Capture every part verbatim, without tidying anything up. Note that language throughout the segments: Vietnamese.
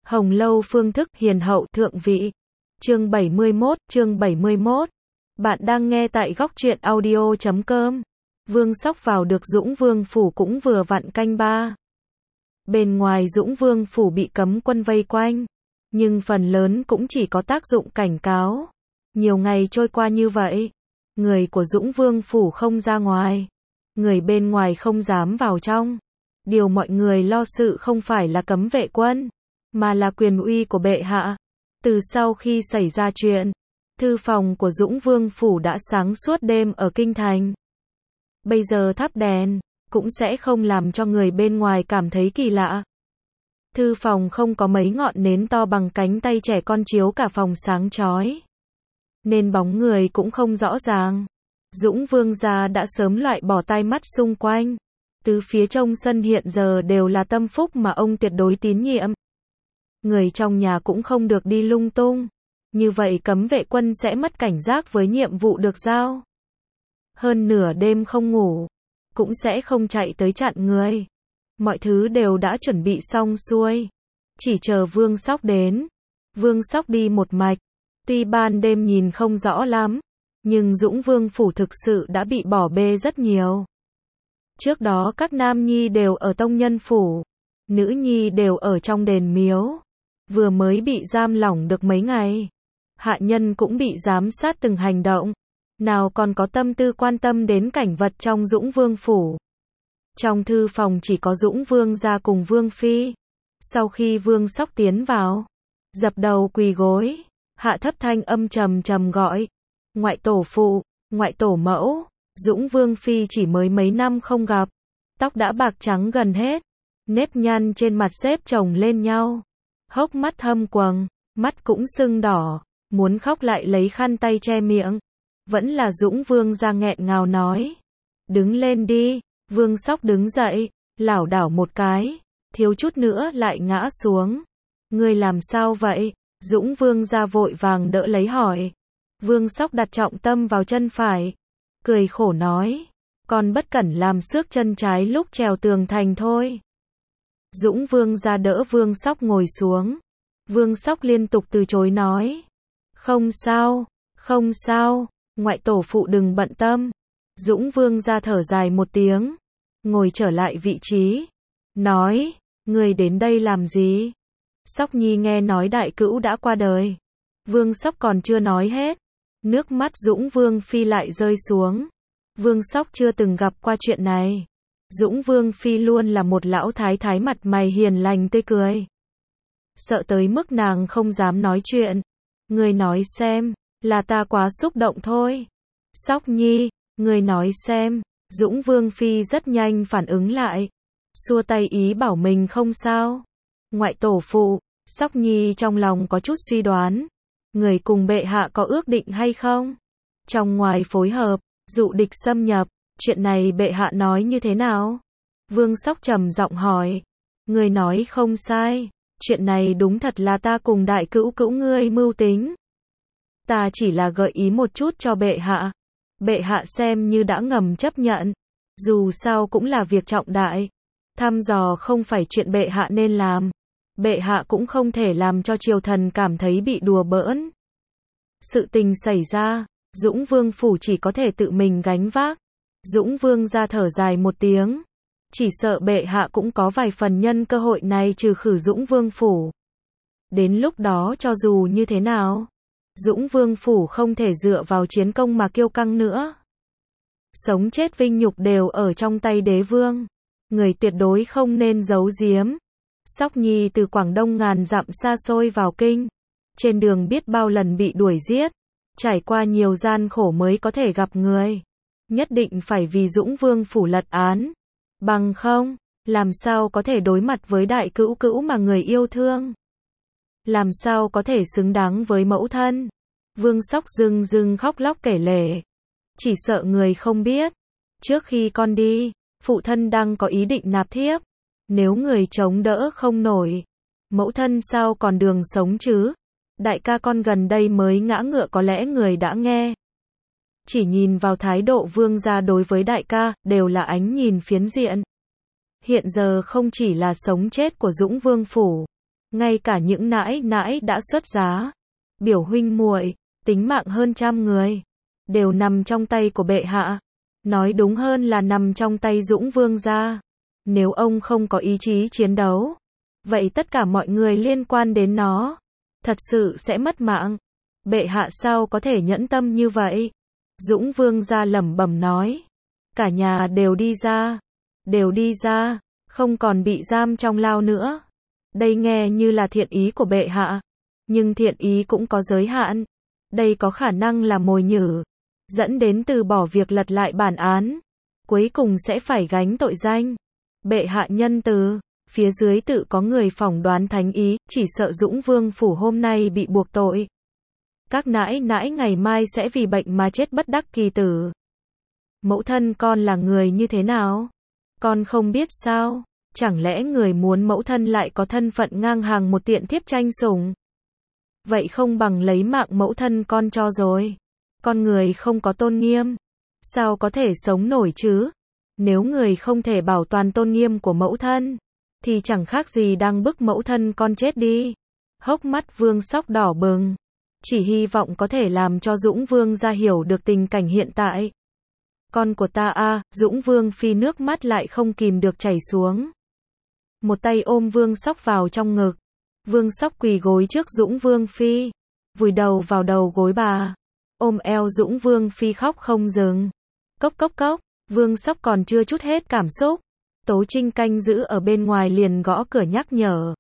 Hồng Lâu phương thức hiền hậu thượng vị. Chương bảy mươi mốt, chương bảy mươi mốt. Bạn đang nghe tại góc truyện audio chấm com. Vương Sóc vào được Dũng Vương phủ cũng vừa vặn canh ba. Bên ngoài Dũng Vương phủ bị cấm quân vây quanh, nhưng phần lớn cũng chỉ có tác dụng cảnh cáo. Nhiều ngày trôi qua như vậy, người của Dũng Vương phủ không ra ngoài, người bên ngoài không dám vào trong. Điều mọi người lo sự không phải là cấm vệ quân, mà là quyền uy của bệ hạ. Từ sau khi xảy ra chuyện, thư phòng của Dũng Vương phủ đã sáng suốt đêm ở kinh thành. Bây giờ thắp đèn cũng sẽ không làm cho người bên ngoài cảm thấy kỳ lạ. Thư phòng không có mấy ngọn nến to bằng cánh tay trẻ con chiếu cả phòng sáng chói, nên bóng người cũng không rõ ràng. Dũng Vương gia đã sớm loại bỏ tai mắt xung quanh. Từ phía trong sân hiện giờ đều là tâm phúc mà ông tuyệt đối tín nhiệm. Người trong nhà cũng không được đi lung tung. Như vậy cấm vệ quân sẽ mất cảnh giác với nhiệm vụ được giao. Hơn nửa đêm không ngủ, cũng sẽ không chạy tới chặn người. Mọi thứ đều đã chuẩn bị xong xuôi, chỉ chờ Vương Sóc đến. Vương Sóc đi một mạch, tuy ban đêm nhìn không rõ lắm, nhưng Dũng Vương phủ thực sự đã bị bỏ bê rất nhiều. Trước đó các nam nhi đều ở tông nhân phủ, nữ nhi đều ở trong đền miếu. Vừa mới bị giam lỏng được mấy ngày, hạ nhân cũng bị giám sát từng hành động, nào còn có tâm tư quan tâm đến cảnh vật trong Dũng Vương phủ. Trong thư phòng chỉ có Dũng Vương gia cùng Vương phi. Sau khi Vương Sóc tiến vào, dập đầu quỳ gối, hạ thấp thanh âm trầm trầm gọi: ngoại tổ phụ, ngoại tổ mẫu. Dũng Vương phi chỉ mới mấy năm không gặp, tóc đã bạc trắng gần hết, nếp nhăn trên mặt xếp chồng lên nhau, hốc mắt thâm quầng, mắt cũng sưng đỏ, muốn khóc lại lấy khăn tay che miệng. Vẫn là Dũng Vương gia nghẹn ngào nói: đứng lên đi. Vương Sóc đứng dậy, lảo đảo một cái, thiếu chút nữa lại ngã xuống. Ngươi làm sao vậy? Dũng Vương gia vội vàng đỡ lấy hỏi. Vương Sóc đặt trọng tâm vào chân phải, cười khổ nói: con bất cẩn làm xước chân trái lúc trèo tường thành thôi. Dũng Vương gia đỡ Vương Sóc ngồi xuống. Vương Sóc liên tục từ chối nói: không sao, không sao, ngoại tổ phụ đừng bận tâm. Dũng Vương gia thở dài một tiếng, ngồi trở lại vị trí, nói: ngươi đến đây làm gì? Sóc Nhi nghe nói đại cữu đã qua đời. Vương Sóc còn chưa nói hết, nước mắt Dũng Vương phi lại rơi xuống. Vương Sóc chưa từng gặp qua chuyện này. Dũng Vương phi luôn là một lão thái thái mặt mày hiền lành tươi cười, sợ tới mức nàng không dám nói chuyện. Ngươi nói xem, là ta quá xúc động thôi. Sóc Nhi, ngươi nói xem. Dũng Vương phi rất nhanh phản ứng lại, xua tay ý bảo mình không sao. Ngoại tổ phụ, Sóc Nhi trong lòng có chút suy đoán, người cùng bệ hạ có ước định hay không? Trong ngoài phối hợp, dụ địch xâm nhập, chuyện này bệ hạ nói như thế nào? Vương Sóc trầm giọng hỏi. Người nói không sai, chuyện này đúng thật là ta cùng đại cữu cữu ngươi mưu tính. Ta chỉ là gợi ý một chút cho bệ hạ. Bệ hạ xem như đã ngầm chấp nhận. Dù sao cũng là việc trọng đại, thăm dò không phải chuyện bệ hạ nên làm. Bệ hạ cũng không thể làm cho triều thần cảm thấy bị đùa bỡn. Sự tình xảy ra, Dũng Vương phủ chỉ có thể tự mình gánh vác. Dũng Vương ra thở dài một tiếng, chỉ sợ bệ hạ cũng có vài phần nhân cơ hội này trừ khử Dũng Vương phủ. Đến lúc đó cho dù như thế nào, Dũng Vương phủ không thể dựa vào chiến công mà kiêu căng nữa. Sống chết vinh nhục đều ở trong tay đế vương, người tuyệt đối không nên giấu giếm. Sóc Nhi từ Quảng Đông ngàn dặm xa xôi vào kinh, trên đường biết bao lần bị đuổi giết, trải qua nhiều gian khổ mới có thể gặp người. Nhất định phải vì Dũng Vương phủ lật án, bằng không, làm sao có thể đối mặt với đại cữu cữu mà người yêu thương? Làm sao có thể xứng đáng với mẫu thân? Vương Sóc rưng rưng khóc lóc kể lể. Chỉ sợ người không biết, trước khi con đi, phụ thân đang có ý định nạp thiếp. Nếu người chống đỡ không nổi, mẫu thân sao còn đường sống chứ? Đại ca con gần đây mới ngã ngựa có lẽ người đã nghe. Chỉ nhìn vào thái độ Vương gia đối với đại ca, đều là ánh nhìn phiến diện. Hiện giờ không chỉ là sống chết của Dũng Vương phủ, Ngay cả những nãi nãi đã xuất giá, biểu huynh muội, tính mạng hơn trăm người, đều nằm trong tay của bệ hạ. Nói đúng hơn là nằm trong tay Dũng Vương gia. Nếu ông không có ý chí chiến đấu, vậy tất cả mọi người liên quan đến nó, thật sự sẽ mất mạng. Bệ hạ sao có thể nhẫn tâm như vậy? Dũng Vương gia lẩm bẩm nói. Cả nhà đều đi ra, đều đi ra, không còn bị giam trong lao nữa. Đây nghe như là thiện ý của bệ hạ, nhưng thiện ý cũng có giới hạn. Đây có khả năng là mồi nhử, dẫn đến từ bỏ việc lật lại bản án, cuối cùng sẽ phải gánh tội danh. Bệ hạ nhân từ, phía dưới tự có người phỏng đoán thánh ý, chỉ sợ Dũng Vương phủ hôm nay bị buộc tội. Các nãi nãi ngày mai sẽ vì bệnh mà chết bất đắc kỳ tử. Mẫu thân con là người như thế nào? Con không biết sao? Chẳng lẽ người muốn mẫu thân lại có thân phận ngang hàng một tiện thiếp tranh sủng? Vậy không bằng lấy mạng mẫu thân con cho rồi. Con người không có tôn nghiêm, sao có thể sống nổi chứ? Nếu người không thể bảo toàn tôn nghiêm của mẫu thân, thì chẳng khác gì đang bức mẫu thân con chết đi. Hốc mắt Vương Sóc đỏ bừng, chỉ hy vọng có thể làm cho Dũng Vương gia hiểu được tình cảnh hiện tại. Con của ta a, à, Dũng Vương phi nước mắt lại không kìm được chảy xuống. Một tay ôm Vương Sóc vào trong ngực. Vương Sóc quỳ gối trước Dũng Vương phi, vùi đầu vào đầu gối bà, ôm eo Dũng Vương phi khóc không dừng. Cốc cốc cốc, Vương Sóc còn chưa trút hết cảm xúc. Tố Trinh canh giữ ở bên ngoài liền gõ cửa nhắc nhở.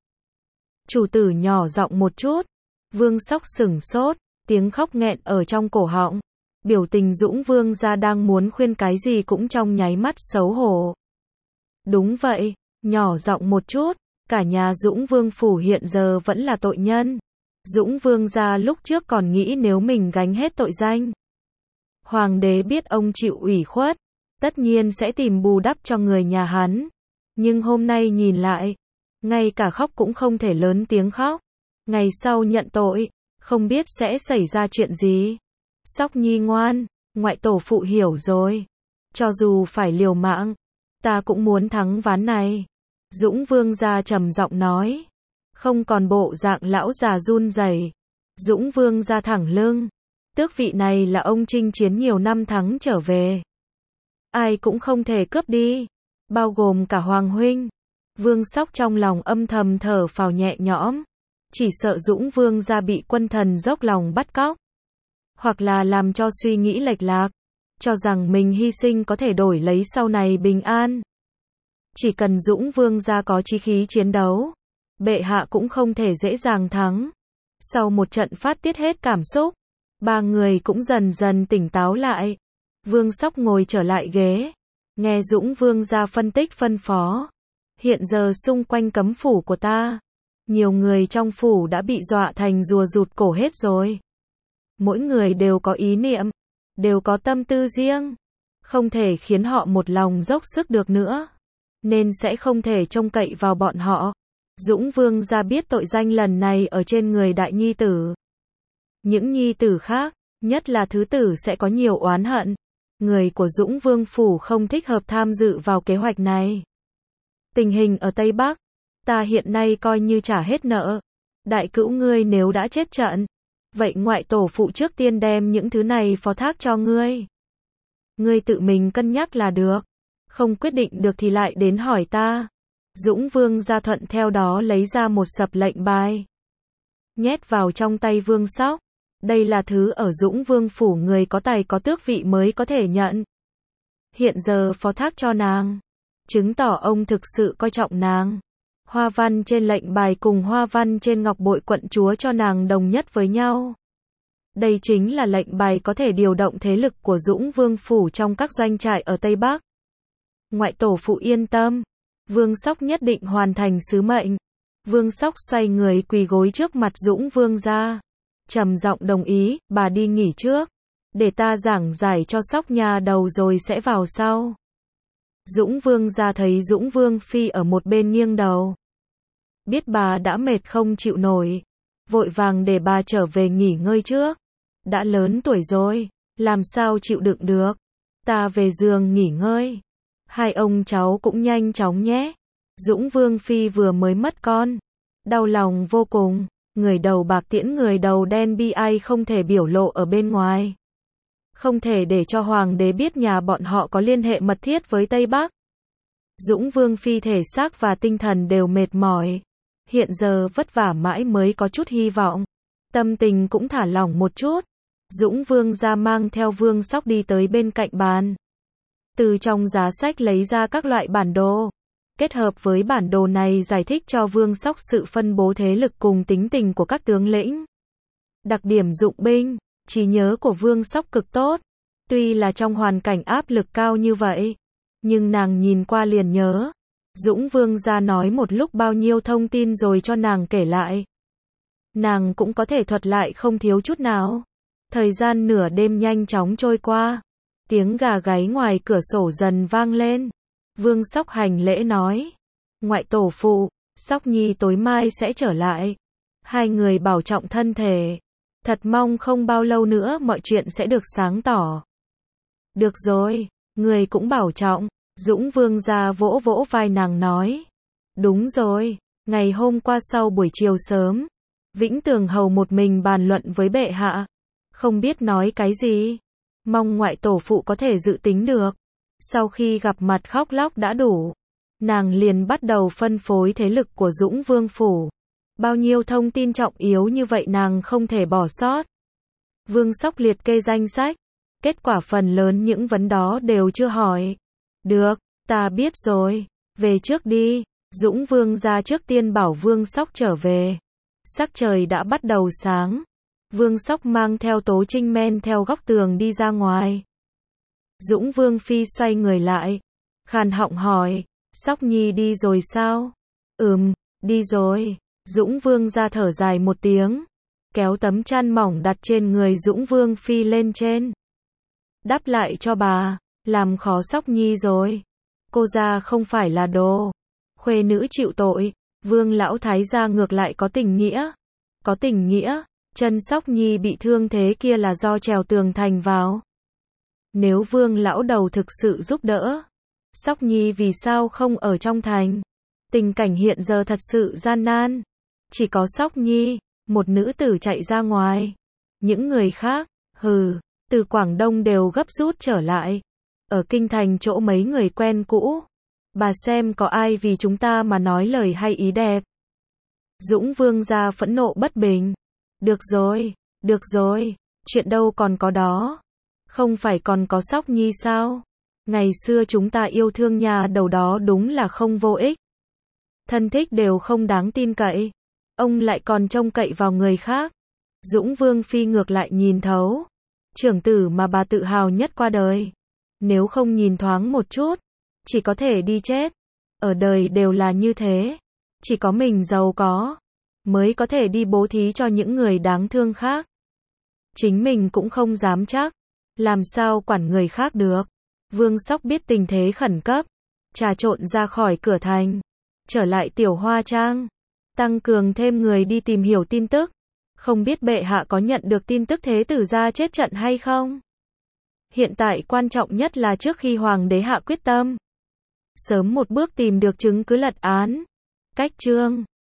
Chủ tử nhỏ giọng một chút. Vương Sóc sửng sốt, tiếng khóc nghẹn ở trong cổ họng. Biểu tình Dũng Vương gia đang muốn khuyên cái gì cũng trong nháy mắt xấu hổ. Đúng vậy, nhỏ giọng một chút, cả nhà Dũng Vương phủ hiện giờ vẫn là tội nhân. Dũng Vương gia lúc trước còn nghĩ nếu mình gánh hết tội danh, hoàng đế biết ông chịu ủy khuất, tất nhiên sẽ tìm bù đắp cho người nhà hắn. Nhưng hôm nay nhìn lại, ngay cả khóc cũng không thể lớn tiếng khóc. Ngày sau nhận tội, không biết sẽ xảy ra chuyện gì. Sóc nhi ngoan, ngoại tổ phụ hiểu rồi. Cho dù phải liều mạng, ta cũng muốn thắng ván này. Dũng Vương gia trầm giọng nói. Không còn bộ dạng lão già run rẩy. Dũng Vương gia thẳng lưng. Tước vị này là ông chinh chiến nhiều năm thắng trở về. Ai cũng không thể cướp đi, bao gồm cả Hoàng huynh. Vương Sóc trong lòng âm thầm thở phào nhẹ nhõm. Chỉ sợ Dũng Vương gia bị quân thần dốc lòng bắt cóc, hoặc là làm cho suy nghĩ lệch lạc, cho rằng mình hy sinh có thể đổi lấy sau này bình an. Chỉ cần Dũng Vương gia có chí khí chiến đấu, bệ hạ cũng không thể dễ dàng thắng. Sau một trận phát tiết hết cảm xúc, ba người cũng dần dần tỉnh táo lại. Vương Sóc ngồi trở lại ghế, nghe Dũng Vương gia phân tích phân phó. Hiện giờ xung quanh cấm phủ của ta, nhiều người trong phủ đã bị dọa thành rùa rụt cổ hết rồi. Mỗi người đều có ý niệm, đều có tâm tư riêng, không thể khiến họ một lòng dốc sức được nữa, nên sẽ không thể trông cậy vào bọn họ. Dũng Vương gia biết tội danh lần này ở trên người đại nhi tử. Những nhi tử khác, nhất là thứ tử sẽ có nhiều oán hận. Người của Dũng Vương phủ không thích hợp tham dự vào kế hoạch này. Tình hình ở Tây Bắc, ta hiện nay coi như trả hết nợ. Đại cữu ngươi nếu đã chết trận, vậy ngoại tổ phụ trước tiên đem những thứ này phó thác cho ngươi. Ngươi tự mình cân nhắc là được. Không quyết định được thì lại đến hỏi ta. Dũng Vương gia thuận theo đó lấy ra một sập lệnh bài, nhét vào trong tay Vương Sóc. Đây là thứ ở Dũng Vương phủ người có tài có tước vị mới có thể nhận. Hiện giờ phó thác cho nàng, chứng tỏ ông thực sự coi trọng nàng. Hoa văn trên lệnh bài cùng hoa văn trên ngọc bội quận chúa cho nàng đồng nhất với nhau. Đây chính là lệnh bài có thể điều động thế lực của Dũng Vương phủ trong các doanh trại ở Tây Bắc. Ngoại tổ phụ yên tâm, Vương Sóc nhất định hoàn thành sứ mệnh. Vương Sóc xoay người quỳ gối trước mặt Dũng Vương gia, trầm giọng đồng ý. Bà đi nghỉ trước, để ta giảng giải cho Sóc nhà đầu rồi sẽ vào sau. Dũng Vương gia thấy Dũng Vương phi ở một bên nghiêng đầu, biết bà đã mệt không chịu nổi, vội vàng để bà trở về nghỉ ngơi trước. Đã lớn tuổi rồi, làm sao chịu đựng được. Ta về giường nghỉ ngơi. Hai ông cháu cũng nhanh chóng nhé. Dũng Vương phi vừa mới mất con, Đau lòng vô cùng, người đầu bạc tiễn người đầu đen bi ai không thể biểu lộ ở bên ngoài. Không thể để cho hoàng đế biết nhà bọn họ có liên hệ mật thiết với Tây Bắc. Dũng Vương Phi thể xác và tinh thần đều mệt mỏi. Hiện giờ vất vả mãi mới có chút hy vọng. Tâm tình cũng thả lỏng một chút. Dũng Vương ra mang theo Vương Sóc đi tới bên cạnh bàn. Từ trong giá sách lấy ra các loại bản đồ. Kết hợp với bản đồ này giải thích cho Vương Sóc sự phân bố thế lực cùng tính tình của các tướng lĩnh. Đặc điểm dụng binh, trí nhớ của Vương Sóc cực tốt. Tuy là trong hoàn cảnh áp lực cao như vậy, nhưng nàng nhìn qua liền nhớ. Dũng Vương ra nói một lúc bao nhiêu thông tin rồi cho nàng kể lại. Nàng cũng có thể thuật lại không thiếu chút nào. Thời gian nửa đêm nhanh chóng trôi qua. Tiếng gà gáy ngoài cửa sổ dần vang lên. Vương Sóc hành lễ nói. Ngoại tổ phụ, Sóc Nhi tối mai sẽ trở lại. Hai người bảo trọng thân thể. Thật mong không bao lâu nữa mọi chuyện sẽ được sáng tỏ. Được rồi, người cũng bảo trọng. Dũng Vương ra vỗ vỗ vai nàng nói. Đúng rồi, ngày hôm qua sau buổi chiều sớm, Vĩnh Tường Hầu một mình bàn luận với bệ hạ. Không biết nói cái gì. Mong ngoại tổ phụ có thể dự tính được. Sau khi gặp mặt khóc lóc đã đủ, nàng liền bắt đầu phân phối thế lực của Dũng Vương phủ. Bao nhiêu thông tin trọng yếu như vậy nàng không thể bỏ sót. Vương Sóc liệt kê danh sách. Kết quả phần lớn những vấn đó đều chưa hỏi. Được, ta biết rồi. Về trước đi. Dũng Vương ra trước tiên bảo Vương Sóc trở về. Sắc trời đã bắt đầu sáng. Vương Sóc mang theo Tố Trinh men theo góc tường đi ra ngoài. Dũng Vương Phi xoay người lại. Khàn họng hỏi. Sóc Nhi đi rồi sao? Ừm, đi rồi. Dũng Vương ra thở dài một tiếng. Kéo tấm chăn mỏng đặt trên người Dũng Vương Phi lên trên. Đáp lại cho bà. Làm khó Sóc Nhi rồi. Cô gia không phải là đồ. Khuê nữ chịu tội. Vương lão thái gia ngược lại có tình nghĩa. Có tình nghĩa. Chân Sóc Nhi bị thương thế kia là do trèo tường thành vào. Nếu Vương lão đầu thực sự giúp đỡ, Sóc Nhi vì sao không ở trong thành? Tình cảnh hiện giờ thật sự gian nan. Chỉ có Sóc Nhi, một nữ tử chạy ra ngoài. Những người khác, hừ, từ Quảng Đông đều gấp rút trở lại. Ở kinh thành chỗ mấy người quen cũ. Bà xem có ai vì chúng ta mà nói lời hay ý đẹp. Dũng Vương ra phẫn nộ bất bình. Được rồi, được rồi, chuyện đâu còn có đó. Không phải còn có Sóc Nhi sao? Ngày xưa chúng ta yêu thương nhà đầu đó đúng là không vô ích. Thân thích đều không đáng tin cậy. Ông lại còn trông cậy vào người khác. Dũng Vương Phi ngược lại nhìn thấu. Trưởng tử mà bà tự hào nhất qua đời. Nếu không nhìn thoáng một chút, chỉ có thể đi chết. Ở đời đều là như thế. Chỉ có mình giàu có, mới có thể đi bố thí cho những người đáng thương khác. Chính mình cũng không dám chắc. Làm sao quản người khác được. Vương Sóc biết tình thế khẩn cấp. Trà trộn ra khỏi cửa thành. Trở lại Tiểu Hoa Trang. Tăng cường thêm người đi tìm hiểu tin tức. Không biết bệ hạ có nhận được tin tức thế tử gia chết trận hay không? Hiện tại quan trọng nhất là trước khi hoàng đế hạ quyết tâm. Sớm một bước tìm được chứng cứ lật án. Cách chương